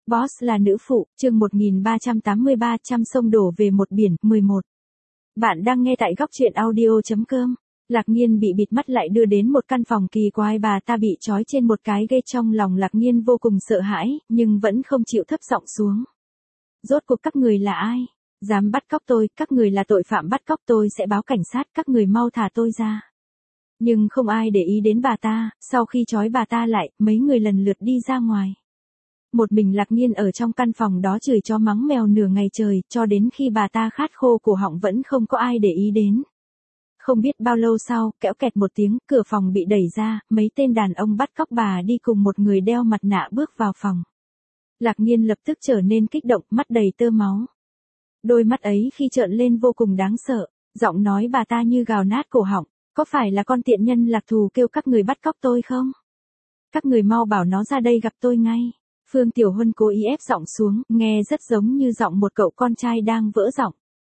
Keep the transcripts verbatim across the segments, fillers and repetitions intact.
Boss là nữ phụ, chương một nghìn ba trăm tám mươi ba, trăm sông đổ về một biển, mười một. Bạn đang nghe tại góc truyện audio chấm com. Lạc Nghiên bị bịt mắt lại đưa đến một căn phòng kỳ quái, bà ta bị trói trên một cái ghế, trong lòng Lạc Nghiên vô cùng sợ hãi, nhưng vẫn không chịu thấp giọng xuống. Rốt cuộc các người là ai? Dám bắt cóc tôi, các người là tội phạm bắt cóc tôi sẽ báo cảnh sát, các người mau thả tôi ra. Nhưng không ai để ý đến bà ta, sau khi trói bà ta lại, mấy người lần lượt đi ra ngoài. Một mình Lạc Nghiên ở trong căn phòng đó chửi chó mắng mèo nửa ngày trời, cho đến khi bà ta khát khô cổ họng vẫn không có ai để ý đến. Không biết bao lâu sau, kẽo kẹt một tiếng, cửa phòng bị đẩy ra, mấy tên đàn ông bắt cóc bà đi cùng một người đeo mặt nạ bước vào phòng. Lạc Nghiên lập tức trở nên kích động, mắt đầy tơ máu. Đôi mắt ấy khi trợn lên vô cùng đáng sợ, giọng nói bà ta như gào nát cổ họng, có phải là con tiện nhân Lạc Thù kêu các người bắt cóc tôi không? Các người mau bảo nó ra đây gặp tôi ngay. Phương Tiểu Huân cố ý ép giọng xuống, nghe rất giống như giọng một cậu con trai đang vỡ giọng.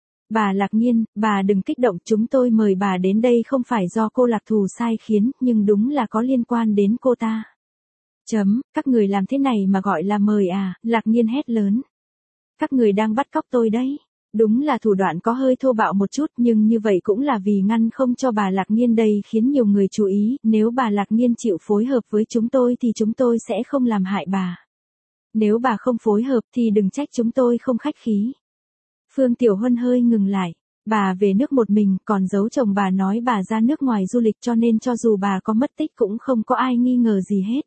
Bà Lạc Nghiên, bà đừng kích động, chúng tôi mời bà đến đây không phải do cô Lạc Thù sai khiến, nhưng đúng là có liên quan đến cô ta. Chấm, các người làm thế này mà gọi là mời à, Lạc Nghiên hét lớn. Các người đang bắt cóc tôi đấy. Đúng là thủ đoạn có hơi thô bạo một chút, nhưng như vậy cũng là vì ngăn không cho bà Lạc Nghiên đây khiến nhiều người chú ý, nếu bà Lạc Nghiên chịu phối hợp với chúng tôi thì chúng tôi sẽ không làm hại bà. Nếu bà không phối hợp thì đừng trách chúng tôi không khách khí. Phương Tiểu Huân hơi ngừng lại. Bà về nước một mình, còn giấu chồng bà nói bà ra nước ngoài du lịch, cho nên cho dù bà có mất tích cũng không có ai nghi ngờ gì hết.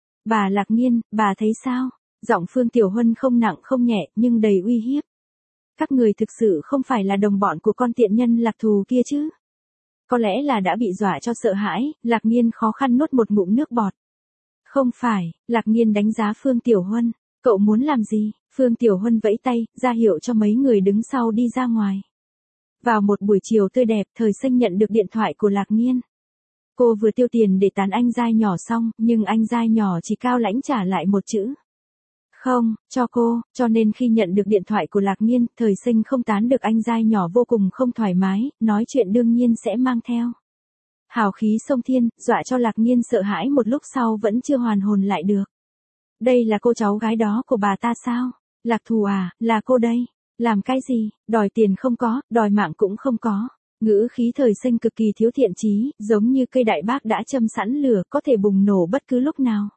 Bà Lạc Nghiên, bà thấy sao? Giọng Phương Tiểu Huân không nặng không nhẹ, nhưng đầy uy hiếp. Các người thực sự không phải là đồng bọn của con tiện nhân Lạc Thù kia chứ? Có lẽ là đã bị dọa cho sợ hãi, Lạc Nghiên khó khăn nuốt một ngụm nước bọt. Không phải, Lạc Nghiên đánh giá Phương Tiểu Huân. Cậu muốn làm gì? Phương Tiểu Huân vẫy tay, ra hiệu cho mấy người đứng sau đi ra ngoài. Vào một buổi chiều tươi đẹp, Thời Sinh nhận được điện thoại của Lạc Nghiên. Cô vừa tiêu tiền để tán anh giai nhỏ xong, nhưng anh giai nhỏ chỉ cao lãnh trả lại một chữ. Không, cho cô, cho nên khi nhận được điện thoại của Lạc Nghiên, Thời Sinh không tán được anh giai nhỏ vô cùng không thoải mái, nói chuyện đương nhiên sẽ mang theo. Hào khí sông thiên, dọa cho Lạc Nghiên sợ hãi một lúc sau vẫn chưa hoàn hồn lại được. Đây là cô cháu gái đó của bà ta sao? Lạc Thù à, là cô đây. Làm cái gì? Đòi tiền không có, đòi mạng cũng không có. Ngữ khí Thời Sinh cực kỳ thiếu thiện chí, giống như cây đại bác đã châm sẵn lửa, có thể bùng nổ bất cứ lúc nào.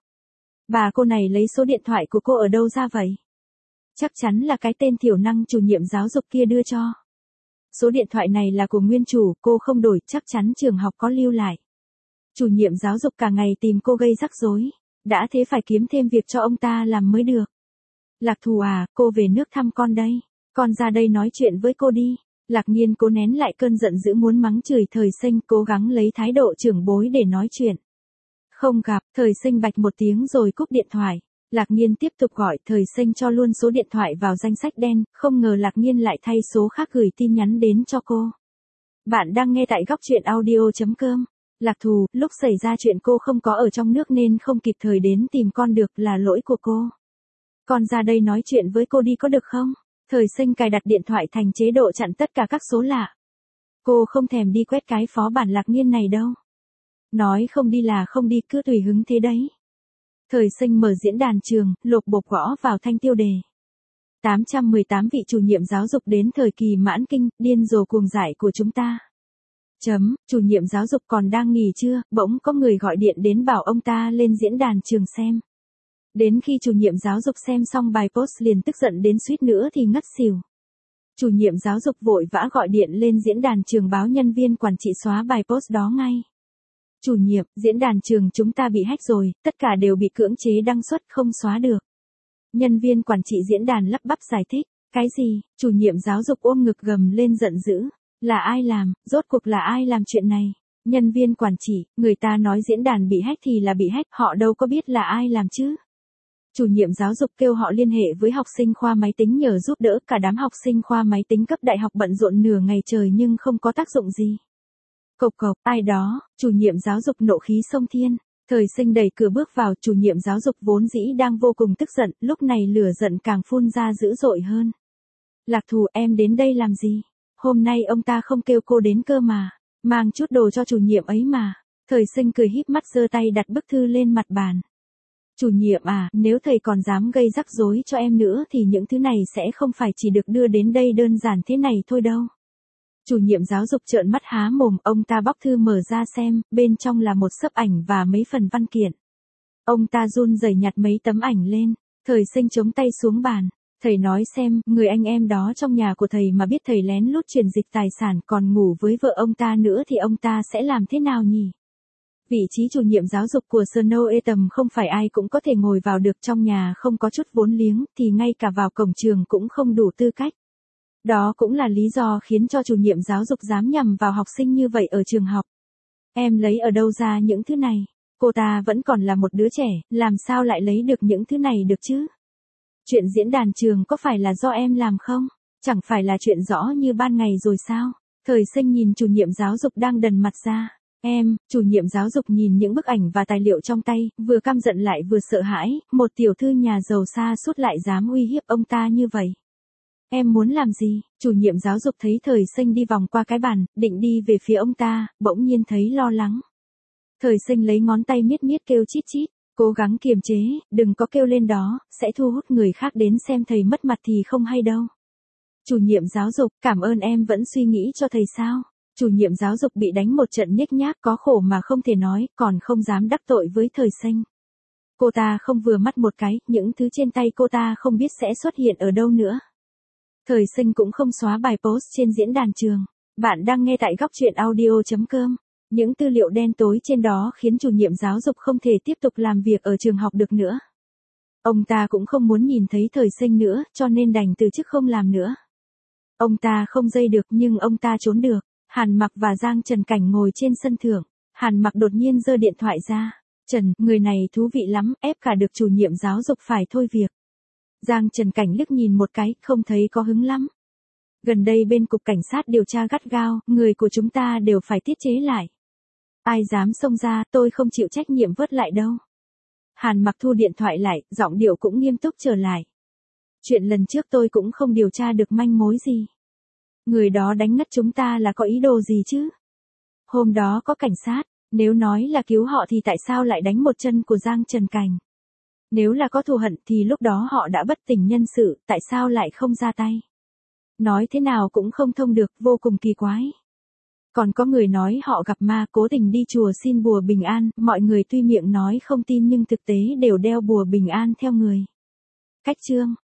Bà cô này lấy số điện thoại của cô ở đâu ra vậy? Chắc chắn là cái tên thiểu năng chủ nhiệm giáo dục kia đưa cho. Số điện thoại này là của nguyên chủ, cô không đổi, chắc chắn trường học có lưu lại. Chủ nhiệm giáo dục cả ngày tìm cô gây rắc rối. Đã thế phải kiếm thêm việc cho ông ta làm mới được. Lạc Thù à, cô về nước thăm con đây. Con ra đây nói chuyện với cô đi. Lạc Nghiên cố nén lại cơn giận dữ muốn mắng chửi Thời Sinh, cố gắng lấy thái độ trưởng bối để nói chuyện. Không gặp, Thời Sinh bạch một tiếng rồi cúp điện thoại. Lạc Nghiên tiếp tục gọi, Thời Sinh cho luôn số điện thoại vào danh sách đen, không ngờ Lạc Nghiên lại thay số khác gửi tin nhắn đến cho cô. Bạn đang nghe tại góc truyện audio chấm com. Lạc Thù, lúc xảy ra chuyện cô không có ở trong nước nên không kịp thời đến tìm con được, là lỗi của cô. Con ra đây nói chuyện với cô đi có được không? Thời Sinh cài đặt điện thoại thành chế độ chặn tất cả các số lạ. Cô không thèm đi quét cái phó bản Lạc Nghiên này đâu. Nói không đi là không đi, cứ tùy hứng thế đấy. Thời Sinh mở diễn đàn trường, lộp bộp gõ vào thanh tiêu đề. tám trăm mười tám vị chủ nhiệm giáo dục đến thời kỳ mãn kinh, điên rồ cuồng dại của chúng ta. Chấm, chủ nhiệm giáo dục còn đang nghỉ chưa, bỗng có người gọi điện đến bảo ông ta lên diễn đàn trường xem. Đến khi chủ nhiệm giáo dục xem xong bài post liền tức giận đến suýt nữa thì ngất xỉu. Chủ nhiệm giáo dục vội vã gọi điện lên diễn đàn trường báo nhân viên quản trị xóa bài post đó ngay. Chủ nhiệm, diễn đàn trường chúng ta bị hack rồi, tất cả đều bị cưỡng chế đăng xuất không xóa được. Nhân viên quản trị diễn đàn lắp bắp giải thích, cái gì, chủ nhiệm giáo dục ôm ngực gầm lên giận dữ. Là ai làm, rốt cuộc là ai làm chuyện này? Nhân viên quản trị, người ta nói diễn đàn bị hack thì là bị hack, họ đâu có biết là ai làm chứ. Chủ nhiệm giáo dục kêu họ liên hệ với học sinh khoa máy tính nhờ giúp đỡ, cả đám học sinh khoa máy tính cấp đại học bận rộn nửa ngày trời nhưng không có tác dụng gì. Cộc cộc, ai đó, chủ nhiệm giáo dục nộ khí sông thiên. Thời Sinh đẩy cửa bước vào, chủ nhiệm giáo dục vốn dĩ đang vô cùng tức giận, lúc này lửa giận càng phun ra dữ dội hơn. Lạc Thù, em đến đây làm gì? Hôm nay ông ta không kêu cô đến cơ mà. Mang chút đồ cho chủ nhiệm ấy mà. Thời Sinh cười híp mắt giơ tay đặt bức thư lên mặt bàn. Chủ nhiệm à, nếu thầy còn dám gây rắc rối cho em nữa thì những thứ này sẽ không phải chỉ được đưa đến đây đơn giản thế này thôi đâu. Chủ nhiệm giáo dục trợn mắt há mồm, ông ta bóc thư mở ra xem, bên trong là một xấp ảnh và mấy phần văn kiện. Ông ta run rẩy nhặt mấy tấm ảnh lên, Thời Sinh chống tay xuống bàn. Thầy nói xem, người anh em đó trong nhà của thầy mà biết thầy lén lút chuyển dịch tài sản còn ngủ với vợ ông ta nữa thì ông ta sẽ làm thế nào nhỉ? Vị trí chủ nhiệm giáo dục của Snow Etam không phải ai cũng có thể ngồi vào được, trong nhà không có chút vốn liếng thì ngay cả vào cổng trường cũng không đủ tư cách. Đó cũng là lý do khiến cho chủ nhiệm giáo dục dám nhằm vào học sinh như vậy ở trường học. Em lấy ở đâu ra những thứ này? Cô ta vẫn còn là một đứa trẻ, làm sao lại lấy được những thứ này được chứ? Chuyện diễn đàn trường có phải là do em làm không? Chẳng phải là chuyện rõ như ban ngày rồi sao? Thời Sinh nhìn chủ nhiệm giáo dục đang đần mặt ra. Em, chủ nhiệm giáo dục nhìn những bức ảnh và tài liệu trong tay, vừa căm giận lại vừa sợ hãi, một tiểu thư nhà giàu xa sút lại dám uy hiếp ông ta như vậy. Em muốn làm gì? Chủ nhiệm giáo dục thấy Thời Sinh đi vòng qua cái bàn, định đi về phía ông ta, bỗng nhiên thấy lo lắng. Thời Sinh lấy ngón tay miết miết kêu chít chít, cố gắng kiềm chế, đừng có kêu lên đó, sẽ thu hút người khác đến xem thầy mất mặt thì không hay đâu. Chủ nhiệm giáo dục, cảm ơn em vẫn suy nghĩ cho thầy sao? Chủ nhiệm giáo dục bị đánh một trận nhếch nhác, có khổ mà không thể nói, còn không dám đắc tội với Thời Sinh. Cô ta không vừa mắt một cái, những thứ trên tay cô ta không biết sẽ xuất hiện ở đâu nữa. Thời Sinh cũng không xóa bài post trên diễn đàn trường. Bạn đang nghe tại góc truyện audio chấm com. Những tư liệu đen tối trên đó khiến chủ nhiệm giáo dục không thể tiếp tục làm việc ở trường học được nữa. Ông ta cũng không muốn nhìn thấy Thời Sinh nữa, cho nên đành từ chức không làm nữa. Ông ta không dây được nhưng ông ta trốn được. Hàn Mặc và Giang Trần Cảnh ngồi trên sân thượng. Hàn Mặc đột nhiên giơ điện thoại ra. Trần, người này thú vị lắm, ép cả được chủ nhiệm giáo dục phải thôi việc. Giang Trần Cảnh liếc nhìn một cái, không thấy có hứng lắm. Gần đây bên cục cảnh sát điều tra gắt gao, người của chúng ta đều phải tiết chế lại. Ai dám xông ra, tôi không chịu trách nhiệm vớt lại đâu. Hàn Mặc thu điện thoại lại, giọng điệu cũng nghiêm túc trở lại. Chuyện lần trước tôi cũng không điều tra được manh mối gì. Người đó đánh ngất chúng ta là có ý đồ gì chứ? Hôm đó có cảnh sát, nếu nói là cứu họ thì tại sao lại đánh một chân của Giang Trần Cảnh? Nếu là có thù hận thì lúc đó họ đã bất tỉnh nhân sự, tại sao lại không ra tay? Nói thế nào cũng không thông được, vô cùng kỳ quái. Còn có người nói họ gặp ma, cố tình đi chùa xin bùa bình an, mọi người tuy miệng nói không tin nhưng thực tế đều đeo bùa bình an theo người. Cách chương